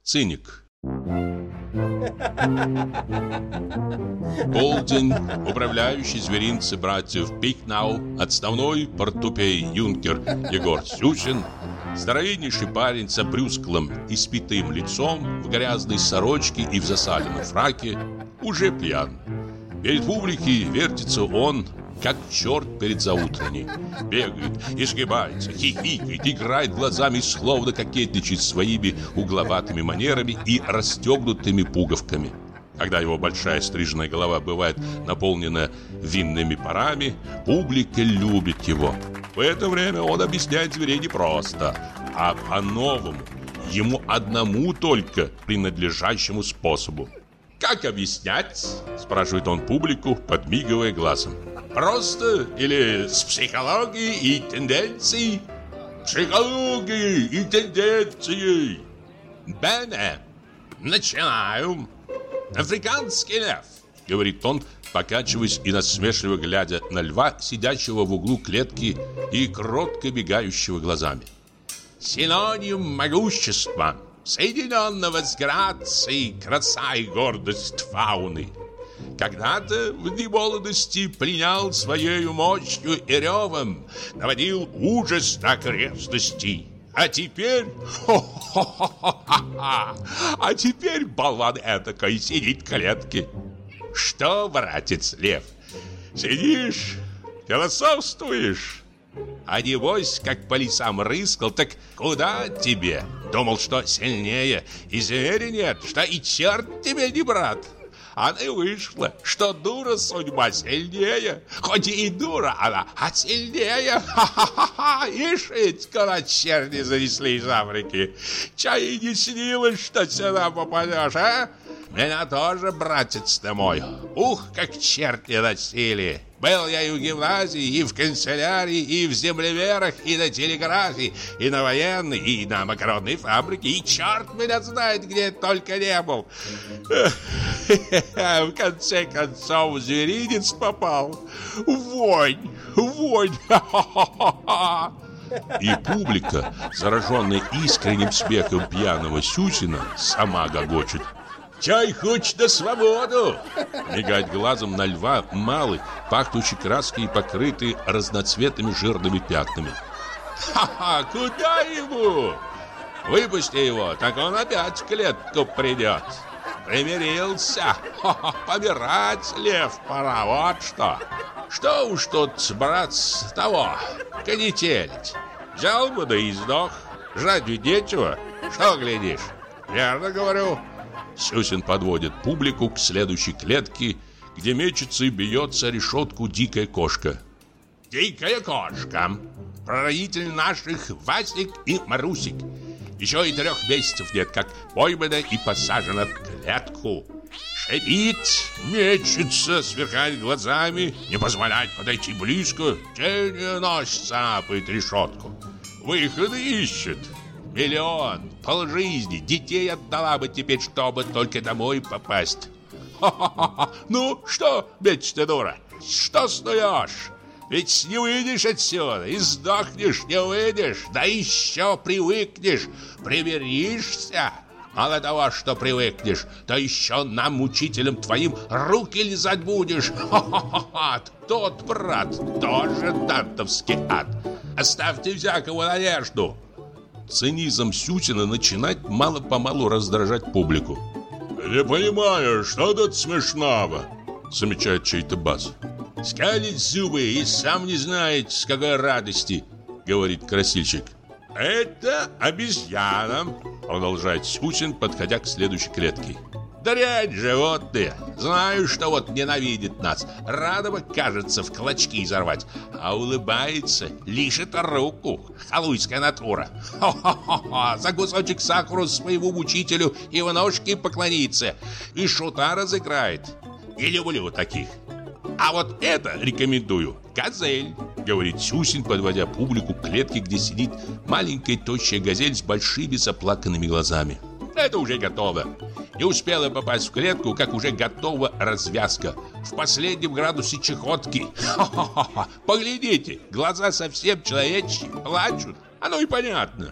Циник. Полдень. Управляющий зверинца братьев Пикнау, отставной портупей юнкер Егор Сюсин, здоровеннейший парень с обрюзглым, испитым лицом, в грязной сорочке и в засаленном фраке, уже пьян. Перед публикой вертится он, как черт перед заутренней. Бегает, изгибается, хихикает, играет глазами, словно кокетничает своими угловатыми манерами и расстегнутыми пуговками. Когда его большая стриженная голова бывает наполнена винными парами, публика любит его. В это время он объясняет зверей не просто, а по-новому, ему одному только принадлежащему способу. «Как объяснять?» – спрашивает он публику, подмигивая глазом. «Просто или с психологией и тенденцией?» «Психологией и тенденцией!» «Бене! Начинаем!» «Африканский лев!» — говорит он, покачиваясь и насмешливо глядя на льва, сидящего в углу клетки и кротко бегающего глазами. «Синоним могущества, соединенного с грацией, краса и гордость фауны. Когда-то в дни молодости пленял своей мощью и ревом, наводил ужас на окрестности. А теперь... А теперь болван этакой сидит в клетке. Что, братец лев, сидишь, философствуешь? А небось, как по лесам рыскал, так куда тебе? Думал, что сильнее, и зверя нет, что и черт тебе не брат. А и вышло, что дура судьба сильнее. Хоть и дура она, а сильнее. Ха-ха-ха! Ишь ведь, когда черти занесли из Африки. Чай и не снилось, что сюда попадешь, а? Меня тоже, братец ты мой. Ух, как черти носили. Был я и в гимназии, и в канцелярии, и в землеверах, и на телеграфе, и на военной, и на макаронной фабрике, и черт меня знает, где только не был. В конце концов в зверинец попал. Вонь, вонь. И публика, зараженная искренним смехом пьяного Сюсина, сама гогочет. «Чай хочет на свободу!» Мигает глазом на льва малый, пахнущий краской и покрытый разноцветными жирными пятнами. «Ха-ха! Куда ему? Выпусти его, так он опять в клетку придет. Примирился! Ха-ха! Помирать, лев, пора, вот что! Что уж тут, брат, с того, конетелить? Взял бы да и сдох. Жрать ведь нечего. Что глядишь? Верно говорю?» Сюсин подводит публику к следующей клетке, где мечется и бьется о решетку дикая кошка. «Дикая кошка, прародитель наших Васик и Марусик. Еще и 3 месяцев нет, как поймана и посажена в клетку. Шипит, мечется, сверкает глазами, не позволяет подойти близко, тень нос цапает решетку. Выходы ищет. Миллион, полжизни, детей отдала бы теперь, чтобы только домой попасть. Ха-ха-ха! Ну, что, мечта дура, что стоишь? Ведь не выйдешь отсюда, и сдохнешь, не выйдешь, да еще привыкнешь, примиришься. Мало того, что привыкнешь, да еще нам, мучителям твоим, руки лизать будешь. Ха-ха-ха! Тот, брат, тоже дантовский ад. Оставьте всякого надежду. Цинизм Сюсина начинает мало-помалу раздражать публику. «Не понимаю, что тут смешного?» Замечает чей-то бас. «Скалит зубы и сам не знает, с какой радости», говорит красильщик. «Это обезьяна», продолжает Сюсин, подходя к следующей клетке. «Дрянь животные! Знаю, что вот ненавидит нас. Рада бы, кажется, в клочки изорвать. А улыбается, лишит руку. Халуйская натура. Хо-хо-хо! За кусочек сахара своему мучителю и в ножки поклонится. И шута разыграет. Не люблю таких. А вот это рекомендую. Газель», говорит Сюсин, подводя публику к клетке, где сидит маленькая тощая газель с большими заплаканными глазами. «Это уже готово. Не успела попасть в клетку, как уже готова развязка. В последнем градусе чехотки. Ха-ха-ха! Поглядите, глаза совсем человечьи, плачут. Оно и понятно.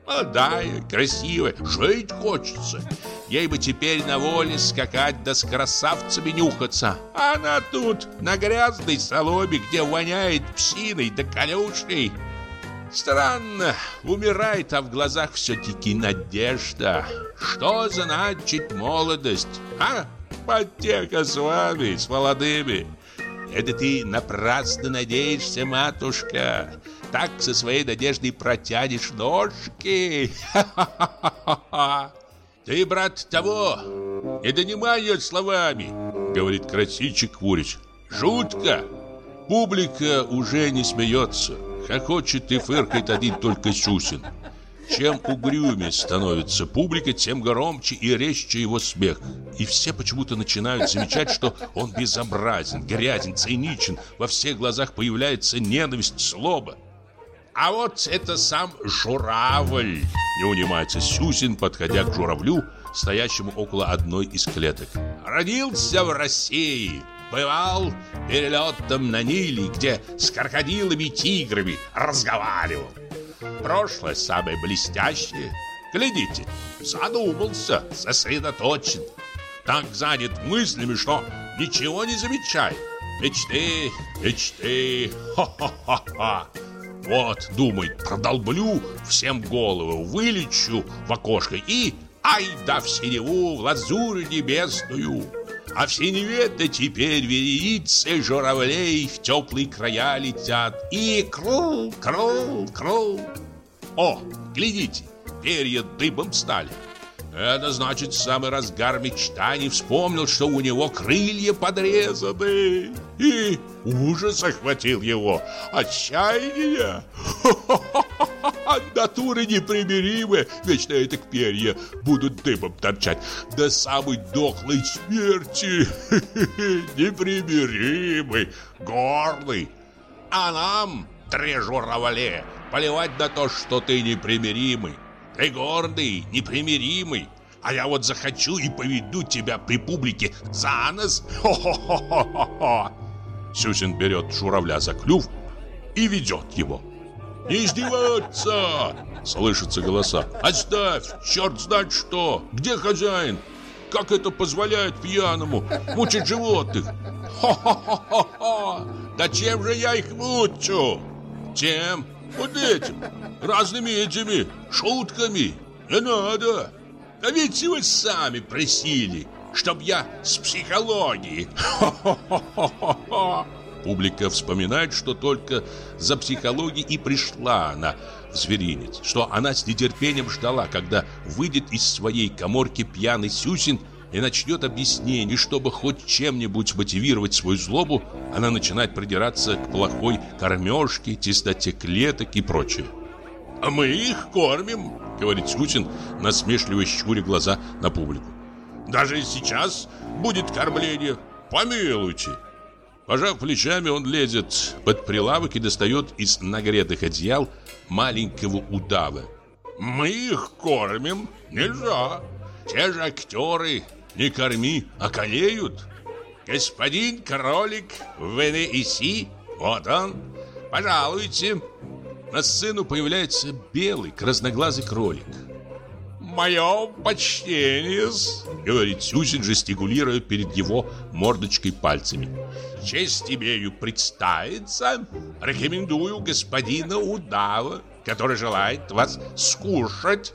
Молодая, красивая, жить хочется. Ей бы теперь на воле скакать да с красавцами нюхаться. А она тут на грязной соломе, где воняет псиной да конюшней. Странно, умирает, а в глазах все-таки надежда. Что значит молодость, а? Потеха с вами, с молодыми. Это ты напрасно надеешься, матушка. Так со своей надеждой протянешь ножки. Ха-ха-ха-ха. Ты, брат, того, не донимай ее словами, говорит красильщик Курич. Жутко. Публика уже не смеется. Хохочет и фыркает один только Сюсин. Чем угрюмее становится публика, тем громче и резче его смех. И все почему-то начинают замечать, что он безобразен, грязен, циничен. Во всех глазах появляется ненависть, злоба. А вот это сам журавль, не унимается Сюсин, подходя к журавлю, стоящему около одной из клеток. Родился в России, бывал перелетом на Ниле, где с крокодилами и тиграми разговаривал. Прошлое самое блестящее. Глядите, задумался, сосредоточен. Так занят мыслями, что ничего не замечает. Мечты, мечты, ха-ха-ха-ха. Вот, думает, продолблю всем голову, вылечу в окошко и ай да в синеву, в лазурь небесную. А в синеве-то теперь вереницы журавлей в теплые края летят. И крул, крул, крул. О, глядите, перья дыбом стали. Это значит, в самый разгар мечтаний вспомнил, что у него крылья подрезаны. И ужас охватил его, отчаяние. Натуры непримиримые, вечно это к перья будут дыбом торчать. До самой дохлой смерти. Непримиримый, гордый. А нам, три журавле, поливать на то, что ты непримиримый. Ты гордый, непримиримый. А я вот захочу и поведу тебя при публике за нос. Хо-хо-хо-хо-хо. Сюсин берет журавля за клюв и ведет его. «Не издеваться!» — слышатся голоса. «Оставь! Черт знает что! Где хозяин? Как это позволяет пьяному мучить животных? Хо-хо-хо-хо! Да чем же я их мучу? Тем, вот этим, разными этими шутками. Не надо! Да ведь вы сами просили, чтоб я с психологией. Хо-хо-хо-хо-хо!» Публика вспоминает, что только за психологией и пришла она в зверинец, что она с нетерпением ждала, когда выйдет из своей каморки пьяный Сюсин и начнет объяснение, чтобы хоть чем-нибудь мотивировать свою злобу, она начинает придираться к плохой кормежке, чистоте клеток и прочее. «А мы их кормим», — говорит Сюсин, насмешливо щуря глаза на публику. «Даже сейчас будет кормление, помилуйте». Пожав плечами, он лезет под прилавок и достает из нагретых одеял маленького удава. «Мы их кормим? Нельзя. Те же актеры, не корми, околеют. Господин кролик в Венеси, вот он, пожалуйте». На сцену появляется белый красноглазый кролик. «Мое почтение, — говорит Сюсин, жестикулируя перед его мордочкой пальцами. — Честь имею представиться. Рекомендую господина удава, который желает вас скушать.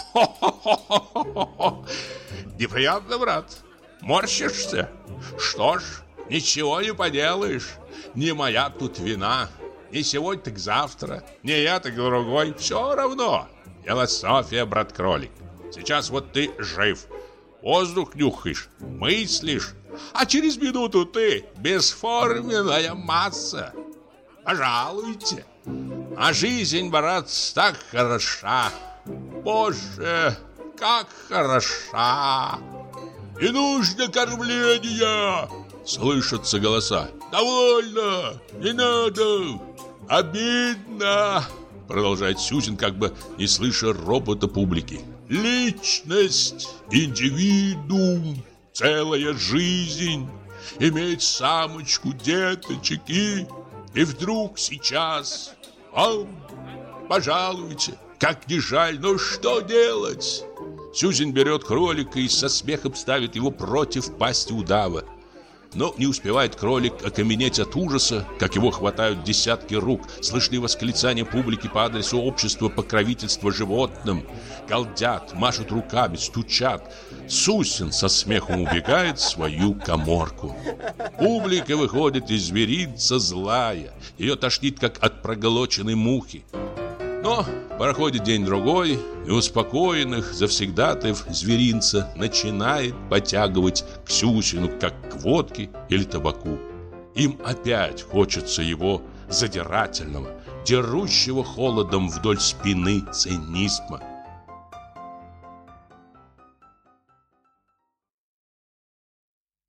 Неприятно, брат? Морщишься? Что ж, ничего не поделаешь. Не моя тут вина. Не сегодня, так завтра. Не я, так другой. Все равно. Философия, брат-кролик. Сейчас вот ты жив, воздух нюхаешь, мыслишь, а через минуту ты бесформенная масса. Пожалуйте. А жизнь, брат, так хороша. Боже, как хороша. Не нужно кормления, слышатся голоса. Довольно, не надо, обидно, продолжает Сюсин, как бы не слыша ропота публики. Личность, индивидуум, целая жизнь, иметь самочку, деточек и вдруг сейчас, пожалуйте, Как не жаль, но что делать? Сюзин берет кролика и со смехом ставит его против пасти удава. Но не успевает кролик окаменеть от ужаса, как его хватают десятки рук. Слышны восклицания публики по адресу общества покровительства животным. Галдят, машут руками, стучат. Сюзин со смехом убегает в свою каморку. Публика выходит из зверинца злая. Ее тошнит, как от проглоченной мухи. Но проходит день-другой, и успокоенных завсегдатаев зверинца начинает потягивать к Сюзину, как к водке или табаку. Им опять хочется его задирательного, дерущего холодом вдоль спины цинизма.